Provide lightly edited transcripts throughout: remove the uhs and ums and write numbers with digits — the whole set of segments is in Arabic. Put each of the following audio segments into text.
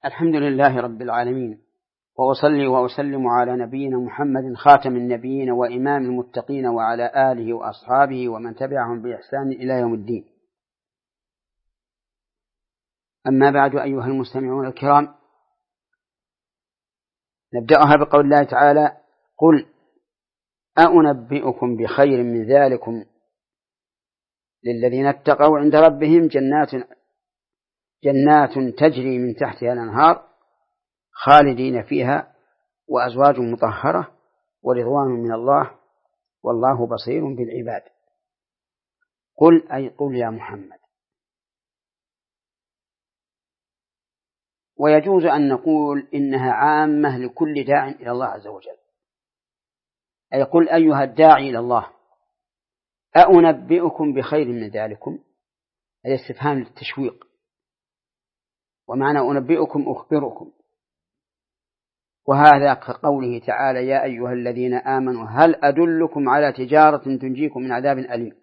الحمد لله رب العالمين، وأصلي وأسلم على نبينا محمد خاتم النبيين وإمام المتقين وعلى آله وأصحابه ومن تبعهم بإحسان إلى يوم الدين. أما بعد، أيها المستمعون الكرام، نبدأها بقول الله تعالى: قل أنبئكم بخير من ذلكم للذين اتقوا عند ربهم جنات تجري من تحتها الأنهار خالدين فيها وأزواج مطهرة ورضوان من الله والله بصير بالعباد. قل أي قل يا محمد. ويجوز أن نقول إنها عامة لكل داع إلى الله عز وجل، أي قل أيها الداعي إلى الله أنبئكم بخير من ذلكم، هذا استفهام للتشويق، ومعنى أنبئكم أخبركم، وهذا كقوله تعالى: يا أيها الذين آمنوا هل أدلكم على تجارة تنجيكم من عذاب أليم.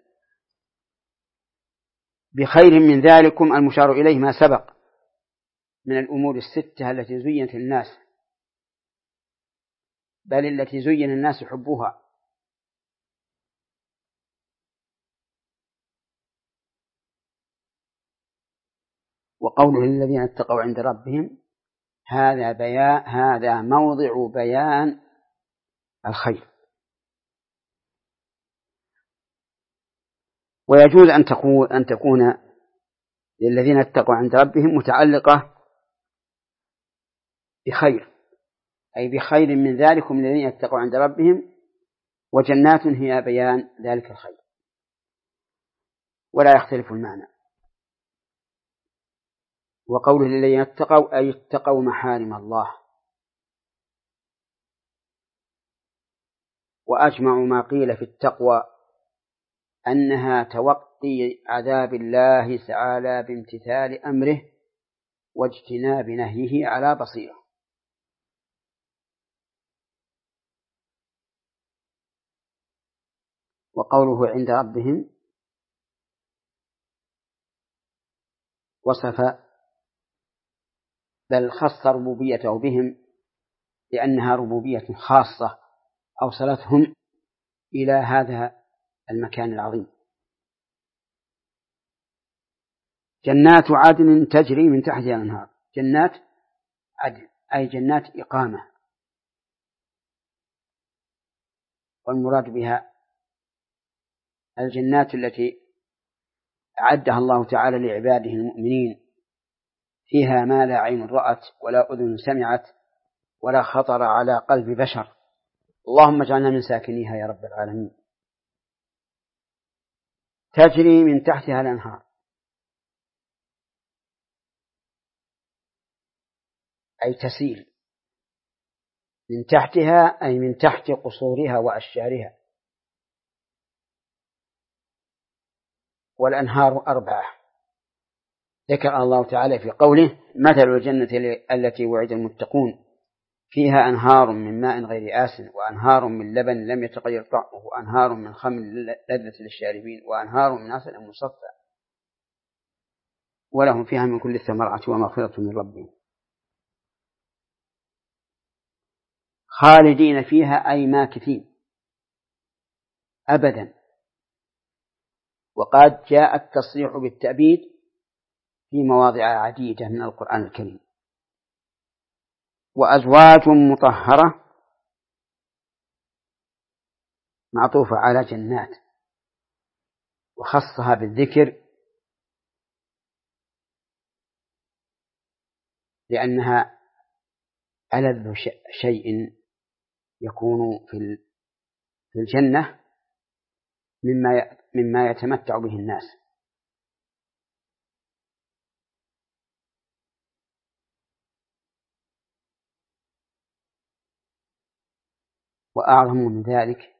بخير من ذلكم المشار إليه ما سبق من الأمور الستة التي زينت الناس، بل التي زين الناس حبها. وقوله للذين اتقوا عند ربهم، هذا موضع بيان الخير. ويجوز أن تكون للذين اتقوا عند ربهم متعلقة بخير، أي بخير من ذلكم الذين اتقوا عند ربهم، وجنات هي بيان ذلك الخير، ولا يختلف المعنى. وقوله للذين اتقوا أي اتقوا محارم الله. وأجمع ما قيل في التقوى أنها توقي عذاب الله تعالى بامتثال أمره واجتناب نهيه على بصيرة. وقوله عند ربهم وصف بل خص ربوبيته بهم لأنها ربوبية خاصة أوصلتهم إلى هذا المكان العظيم. جنات عدن تجري من تحتها الأنهار. جنات عدن أي جنات إقامة، والمراد بها الجنات التي أعدها الله تعالى لعباده المؤمنين، فيها ما لا عين رأت ولا أذن سمعت ولا خطر على قلب بشر. اللهم اجعلنا من ساكنيها يا رب العالمين. تجري من تحتها الأنهار أي تسيل من تحتها، أي من تحت قصورها وأشجارها. والأنهار أربعة ذكر الله تعالى في قوله: مثل الجنة التي وعد المتقون فيها أنهار من ماء غير آسن وأنهار من لبن لم يتغير طعمه وأنهار من خمر لذة للشاربين وأنهار من عسل مصفى ولهم فيها من كل الثمرات ومغفرة من ربهم خالدين فيها أي ماكثين أبدا. وقد جاء التصريح بالتأبيد في مواضع عديدة من القرآن الكريم. وأزواج مطهرة معطوفة على جنات، وخصها بالذكر لأنها ألذ شيء يكون في الجنة مما يتمتع به الناس. وأعظم من ذلك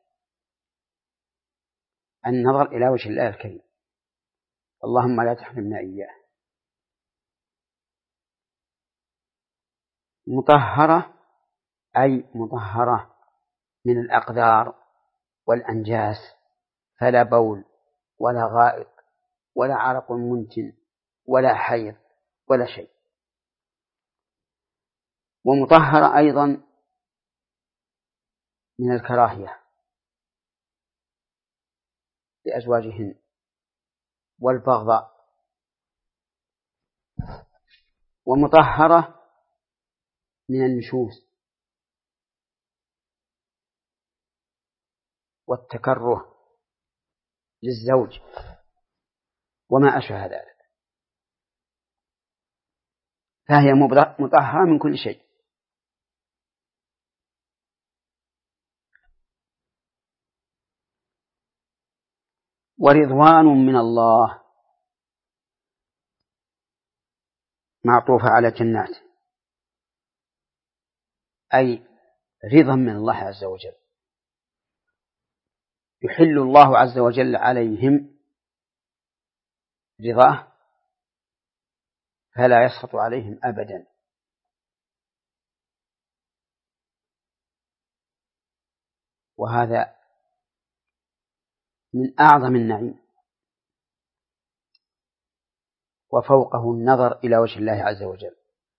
النظر إلى وجه الله الكريم، اللهم لا تحرمنا إياه. مطهرة أي مطهرة من الأقدار والأنجاس، فلا بول ولا غائط ولا عرق منتن ولا حيض ولا شيء. ومطهرة أيضا من الكراهية لأزواجهن والبغضاء، ومطهرة من النشوز والتكره للزوج وما أشبه ذلك، فهي مطهرة من كل شيء. ورضوان من الله معطوفة على جنات، أي رضا من الله عز وجل، يحل الله عز وجل عليهم رضاه فلا يسخط عليهم أبدا. وهذا من أعظم النعيم، وفوقه النظر إلى وجه الله عز وجل.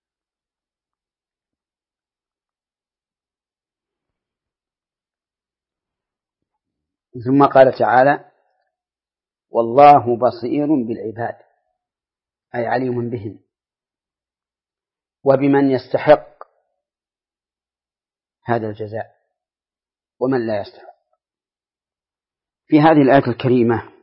ثم قال تعالى: والله بصير بالعباد، أي عليم بهم وبمن يستحق هذا الجزاء ومن لا يستحق. في هذه الآية الكريمة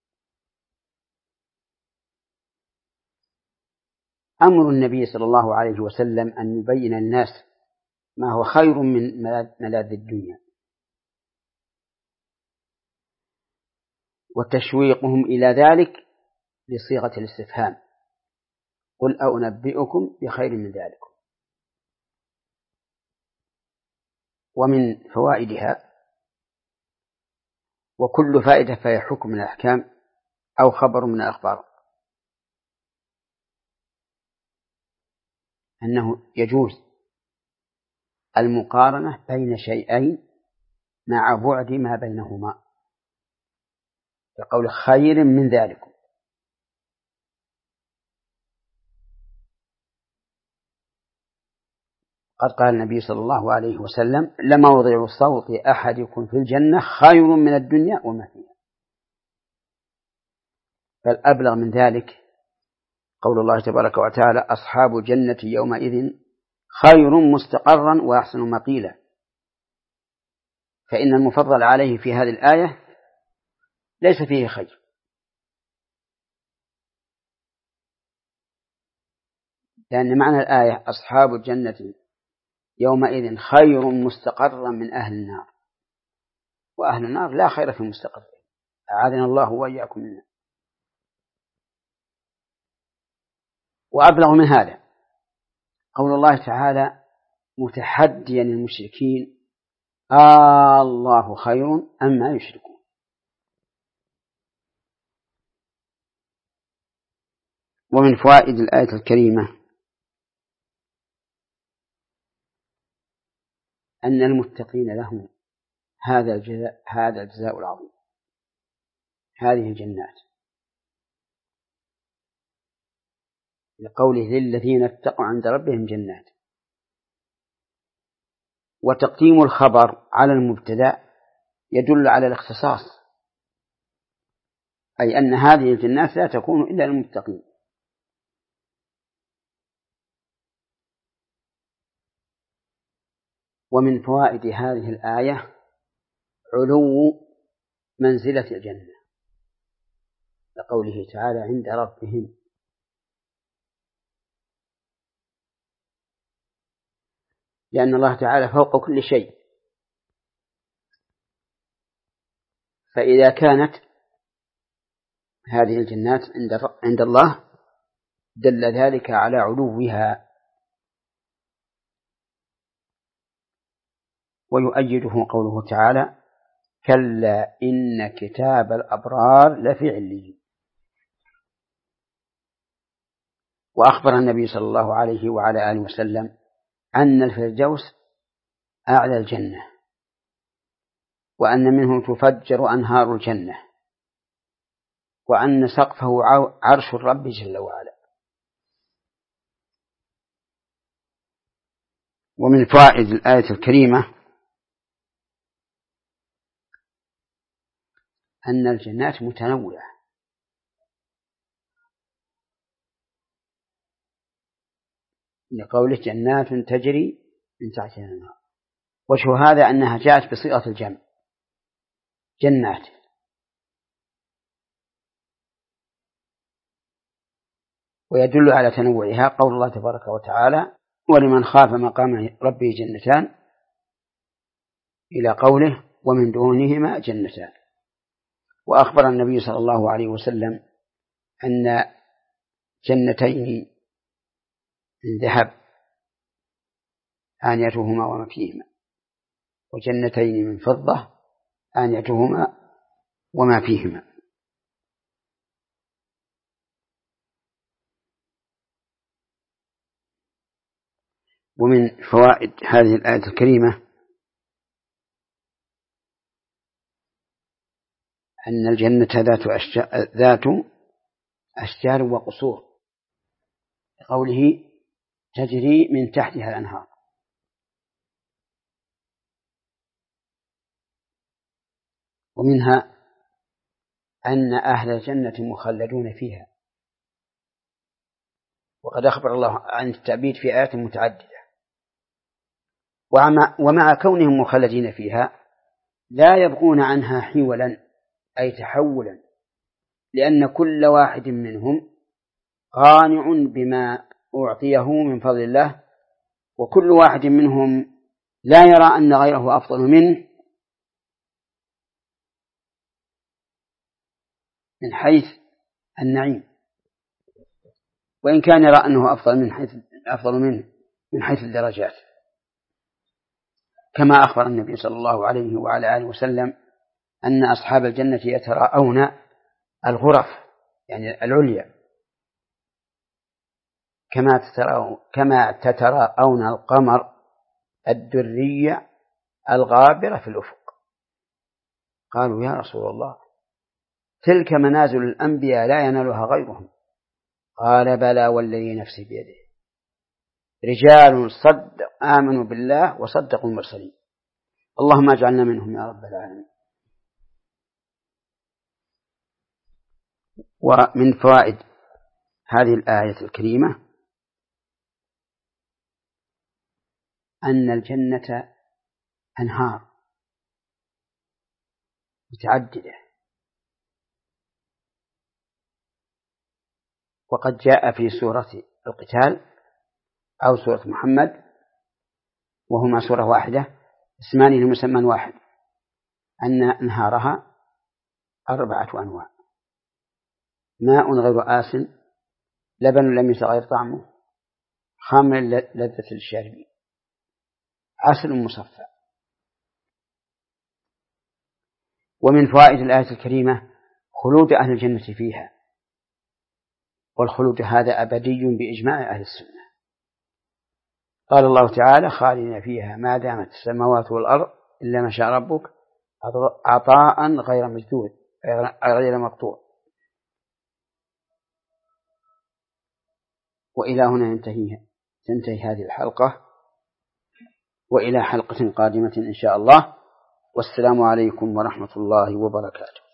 أمر النبي صلى الله عليه وسلم أن يبين الناس ما هو خير من ملاذ الدنيا، وتشويقهم إلى ذلك بصيغة الاستفهام: قل أنبئكم بخير من ذلكم. ومن فوائدها، وكل فائدة فهي حكم من الأحكام أو خبر من الأخبار، أنه يجوز المقارنة بين شيئين مع بعد ما بينهما، بقول خير من ذلكم. قد قال النبي صلى الله عليه وسلم: لموضع صوت أحدكم في الجنة خير من الدنيا وما فيها. بل أبلغ من ذلك قول الله تبارك وتعالى: أصحاب الجنة يومئذ خير مستقرا وأحسن مقيلا. فإن المفضل عليه في هذه الآية ليس فيه خير، لأن معنى الآية أصحاب الجنة يومئذ خير مستقرا من أهل النار، وأهل النار لا خير في المستقر، أعاذنا الله وإياكم منه. وأبلغ من هذا قول الله تعالى متحديا المشركين: الله خير أما يشركون. ومن فوائد الآية الكريمة أن المتقين لهم هذا الجزاء العظيم، هذه الجنات، لقوله: للذين اتقوا عند ربهم جنات. وتقديم الخبر على المبتدأ يدل على الاختصاص، أي أن هذه الجنات لا تكون إلا للمتقين. ومن فوائد هذه الآية علو منزلة الجنة، لقوله تعالى: عند ربهم، لأن الله تعالى فوق كل شيء، فإذا كانت هذه الجنات عند الله دل ذلك على علوها. ويؤيده قوله تعالى: كلا إن كتاب الأبرار لفي عليين. وأخبر النبي صلى الله عليه وعلى آله وسلم أن الفردوس أعلى الجنة، وأن منه تفجر أنهار الجنة، وأن سقفه عرش الرب جل وعلا. ومن فوائد الآية الكريمة أن الجنات متنوعة، لقوله جنات تجري من تحتها الأنهار. وجه هذا أنها جاءت بصيغة الجمع جنات، ويدل على تنوعها قول الله تبارك وتعالى ولمن خاف مقام ربه جنتان إلى قوله ومن دونهما جنتان. وأخبر النبي صلى الله عليه وسلم أن جنتين من ذهب آنيتهما وما فيهما، وجنتين من فضة آنيتهما وما فيهما. ومن فوائد هذه الآية الكريمة أن الجنة ذات أشجار وقصور، قوله تجري من تحتها الأنهار. ومنها أن أهل الجنة مخلدون فيها، وقد أخبر الله عن التعبيد في آيات متعددة. ومع كونهم مخلدين فيها لا يبغون عنها حولا أي تحولا، لأن كل واحد منهم قانع بما أعطيه من فضل الله، وكل واحد منهم لا يرى أن غيره أفضل منه من حيث النعيم، وإن كان يرى أنه أفضل منه من حيث الدرجات، كما أخبر النبي صلى الله عليه وعلى آله وسلم أن أصحاب الجنة يتراءون الغرف يعني العليا كما تتراءون القمر الدري الغابر في الأفق. قالوا يا رسول الله تلك منازل الأنبياء لا ينالها غيرهم. قال بلى والذي نفسي بيده رجال آمنوا بالله وصدقوا المرسلين. اللهم اجعلنا منهم يا رب العالمين. ومن فوائد هذه الآية الكريمة أن الجنة أنهار متعددة، وقد جاء في سورة القتال أو سورة محمد وهما سورة واحدة اسمان لمسمى واحد أن أنهارها 4 أنواع: ماء غير آسن، لبن لم يتغير طعمه، خمر لذة للشاربين، عسل مصفى. ومن فوائد الآية الكريمة خلود أهل الجنة فيها، والخلود هذا أبدي بإجماع أهل السنة. قال الله تعالى خالدين فيها ما دامت السماوات والأرض إلا ما شاء ربك عطاء غير مجدود غير مقطوع. وإلى هنا تنتهي هذه الحلقة، وإلى حلقة قادمة إن شاء الله، والسلام عليكم ورحمة الله وبركاته.